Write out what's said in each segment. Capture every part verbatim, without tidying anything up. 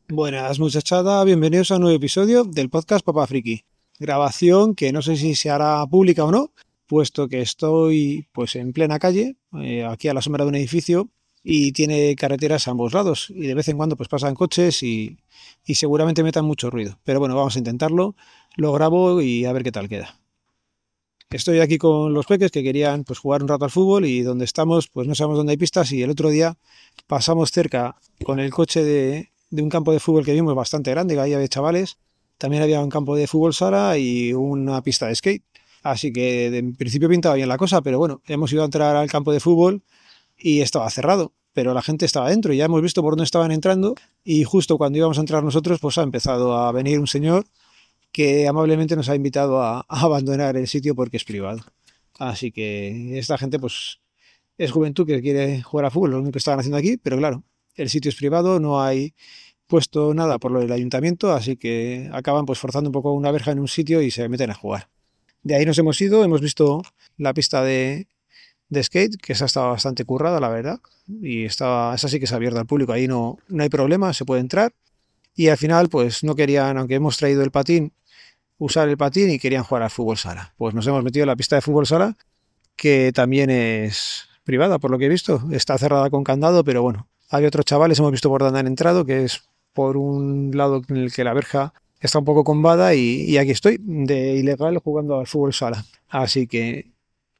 Buenas muchachada, bienvenidos a un nuevo episodio del podcast Papá Friki. Grabación que no sé si se hará pública o no, puesto que estoy pues en plena calle, eh, aquí a la sombra de un edificio y tiene carreteras a ambos lados y de vez en cuando pues pasan coches y, y seguramente metan mucho ruido. Pero bueno, vamos a intentarlo, lo grabo y a ver qué tal queda. Estoy aquí con los peques que querían pues jugar un rato al fútbol y donde estamos pues no sabemos dónde hay pistas y el otro día pasamos cerca con el coche de, de un campo de fútbol que vimos bastante grande, que ahí había chavales. También había un campo de fútbol sala y una pista de skate. Así que en principio pintaba bien la cosa, pero bueno, hemos ido a entrar al campo de fútbol y estaba cerrado, pero la gente estaba dentro y ya hemos visto por dónde estaban entrando y justo cuando íbamos a entrar nosotros pues ha empezado a venir un señor que amablemente nos ha invitado a, a abandonar el sitio porque es privado. Así que esta gente pues es juventud que quiere jugar a fútbol, lo único que estaban haciendo aquí, pero claro, el sitio es privado, no hay puesto nada por lo del ayuntamiento, así que acaban pues forzando un poco una verja en un sitio y se meten a jugar. De ahí nos hemos ido, hemos visto la pista de, de skate, que esa estaba bastante currada, la verdad, y estaba, esa sí que es abierta al público, ahí no, no hay problema, se puede entrar. Y al final, pues no querían, aunque hemos traído el patín, usar el patín y querían jugar al fútbol sala. Pues nos hemos metido en la pista de fútbol sala, que también es privada, por lo que he visto. Está cerrada con candado, pero bueno, hay otros chavales, hemos visto por dónde han entrado, que es por un lado en el que la verja está un poco combada y, y aquí estoy, de ilegal, jugando al fútbol sala. Así que...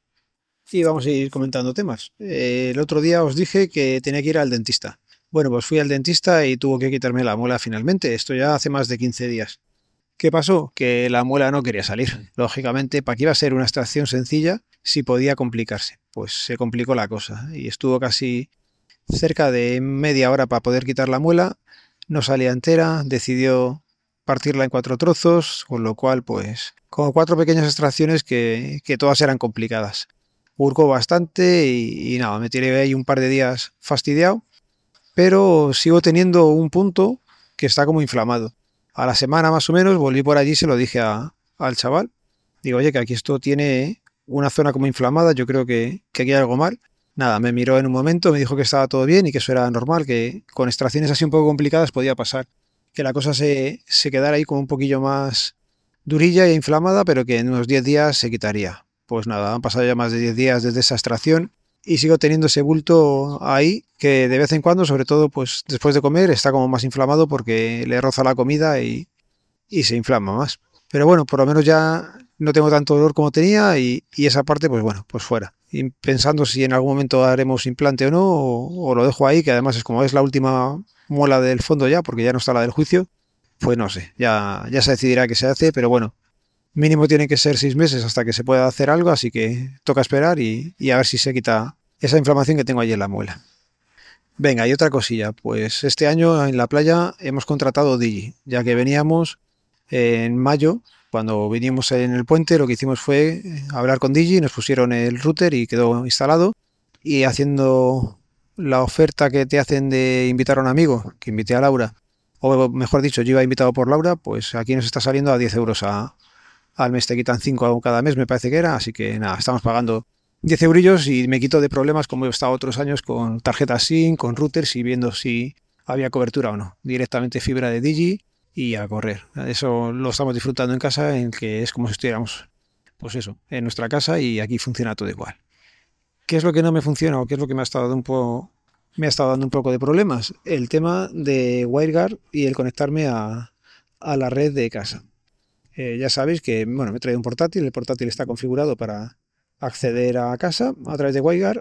Y vamos a ir comentando temas. Eh, el otro día os dije que tenía que ir al dentista. Bueno, pues fui al dentista y tuvo que quitarme la muela finalmente. Esto ya hace más de quince días. ¿Qué pasó? Que la muela no quería salir. Lógicamente, ¿para qué iba a ser una extracción sencilla si podía complicarse? Pues se complicó la cosa y estuvo casi cerca de media hora para poder quitar la muela. No salía entera, decidió partirla en cuatro trozos, con lo cual, pues, como cuatro pequeñas extracciones que, que todas eran complicadas. Hurcó bastante y, y nada, me tiré ahí un par de días fastidiado, pero sigo teniendo un punto que está como inflamado. A la semana más o menos volví por allí y se lo dije a, al chaval. Digo, oye, que aquí esto tiene una zona como inflamada, yo creo que, que aquí hay algo mal. Nada, me miró en un momento, me dijo que estaba todo bien y que eso era normal, que con extracciones así un poco complicadas podía pasar. Que la cosa se, se quedara ahí como un poquillo más durilla e inflamada, pero que en unos diez días se quitaría. Pues nada, han pasado ya más de diez días desde esa extracción y sigo teniendo ese bulto ahí que de vez en cuando, sobre todo pues después de comer, está como más inflamado porque le roza la comida y, y se inflama más. Pero bueno, por lo menos ya no tengo tanto dolor como tenía y, y esa parte pues bueno, pues fuera. Y pensando si en algún momento haremos implante o no, o, o lo dejo ahí, que además es como es la última muela del fondo ya, porque ya no está la del juicio, pues no sé, ya, ya se decidirá qué se hace, pero bueno, mínimo tiene que ser seis meses hasta que se pueda hacer algo, así que toca esperar y, y a ver si se quita esa inflamación que tengo allí en la muela. Venga, y otra cosilla, pues este año en la playa hemos contratado Digi, ya que veníamos en mayo, cuando vinimos en el puente, lo que hicimos fue hablar con Digi, nos pusieron el router y quedó instalado, y haciendo la oferta que te hacen de invitar a un amigo, que invité a Laura, o mejor dicho, yo iba invitado por Laura, pues aquí nos está saliendo a diez euros a, al mes, te quitan cinco cada mes, me parece que era, así que nada, estamos pagando diez eurillos y me quito de problemas como he estado otros años con tarjetas SIM, con routers y viendo si había cobertura o no. Directamente fibra de Digi y a correr. Eso lo estamos disfrutando en casa, en que es como si estuviéramos, pues eso, en nuestra casa y aquí funciona todo igual. ¿Qué es lo que no me funciona o qué es lo que me ha estado dando un poco, me ha estado dando un poco de problemas? El tema de WireGuard y el conectarme a, a la red de casa. Eh, ya sabéis que, bueno, me he traído un portátil, el portátil está configurado para acceder a casa a través de WireGuard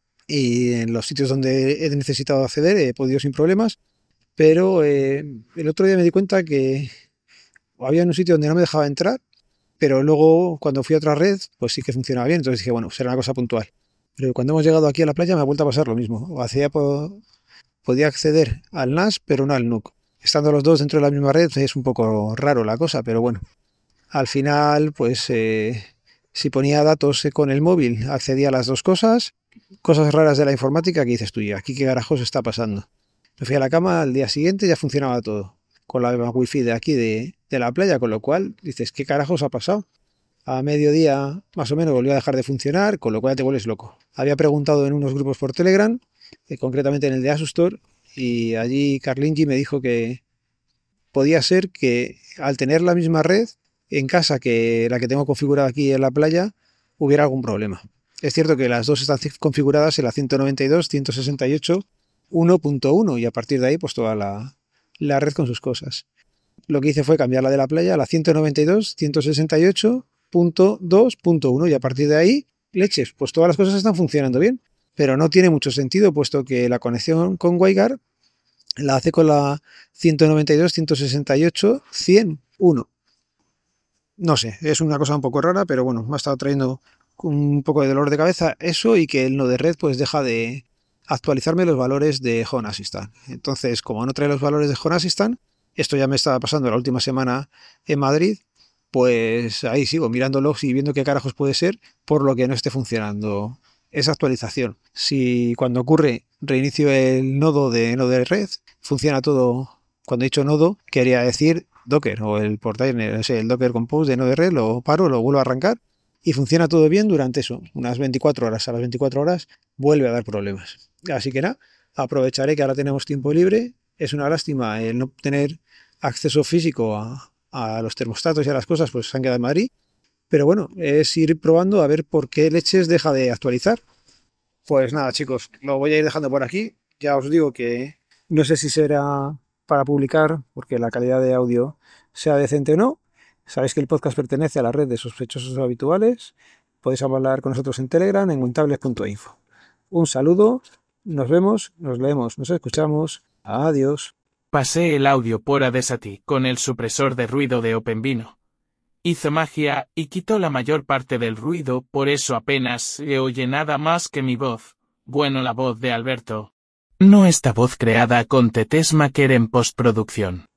y en los sitios donde he necesitado acceder he podido sin problemas, pero eh, el otro día me di cuenta que había un sitio donde no me dejaba entrar, pero luego cuando fui a otra red, pues sí que funcionaba bien, entonces dije, bueno, será una cosa puntual. Pero cuando hemos llegado aquí a la playa me ha vuelto a pasar lo mismo. O hacía, podía acceder al N A S, pero no al N U C. Estando los dos dentro de la misma red es un poco raro la cosa, pero bueno. Al final, pues eh, si ponía datos con el móvil, accedía a las dos cosas. Cosas raras de la informática que dices tú, aquí qué carajos está pasando. Me fui a la cama, al día siguiente ya funcionaba todo. Con la wifi de aquí de, de la playa, con lo cual dices, ¿qué carajos ha pasado? A mediodía más o menos volvió a dejar de funcionar, con lo cual ya te vuelves loco. Había preguntado en unos grupos por Telegram, eh, concretamente en el de Asustor, y allí Carlingi me dijo que, podía ser que al tener la misma red en casa que la que tengo configurada aquí en la playa, hubiera algún problema. Es cierto que las dos están configuradas en la ciento noventa y dos, ciento sesenta y ocho, uno punto uno y a partir de ahí pues toda la, la red con sus cosas. Lo que hice fue cambiarla de la playa a la ciento noventa y dos, ciento sesenta y ocho punto dos punto uno y a partir de ahí, leches, pues todas las cosas están funcionando bien. Pero no tiene mucho sentido puesto que la conexión con WireGuard la hace con la ciento noventa y dos, ciento sesenta y ocho, ciento uno. No sé, es una cosa un poco rara, pero bueno, me ha estado trayendo un poco de dolor de cabeza eso y que el Node Red pues deja de actualizarme los valores de Home Assistant. Entonces, como no trae los valores de Home Assistant, esto ya me estaba pasando la última semana en Madrid, pues ahí sigo mirándolos y viendo qué carajos puede ser por lo que no esté funcionando esa actualización. Si cuando ocurre reinicio el nodo de Node Red, funciona todo. Cuando he dicho nodo, quería decir Docker o el portal, o sea, el Docker Compose de Node Red, lo paro, lo vuelvo a arrancar y funciona todo bien durante eso, unas veinticuatro horas. A las veinticuatro horas vuelve a dar problemas. Así que nada, aprovecharé que ahora tenemos tiempo libre. Es una lástima el no tener acceso físico a, a los termostatos y a las cosas, pues se han quedado en Madrid. Pero bueno, es ir probando a ver por qué leches deja de actualizar. Pues nada, chicos, lo voy a ir dejando por aquí. Ya os digo que no sé si será para publicar, porque la calidad de audio sea decente o no. Sabéis que el podcast pertenece a la red de sospechosos habituales. Podéis hablar con nosotros en Telegram, en wintables punto info. Un saludo, nos vemos, nos leemos, nos escuchamos. Adiós. Pasé el audio por Audacity con el supresor de ruido de OpenVino. Hizo magia y quitó la mayor parte del ruido, por eso apenas se oye nada más que mi voz. Bueno, la voz de Alberto. No esta voz creada con Tetesmaker en postproducción.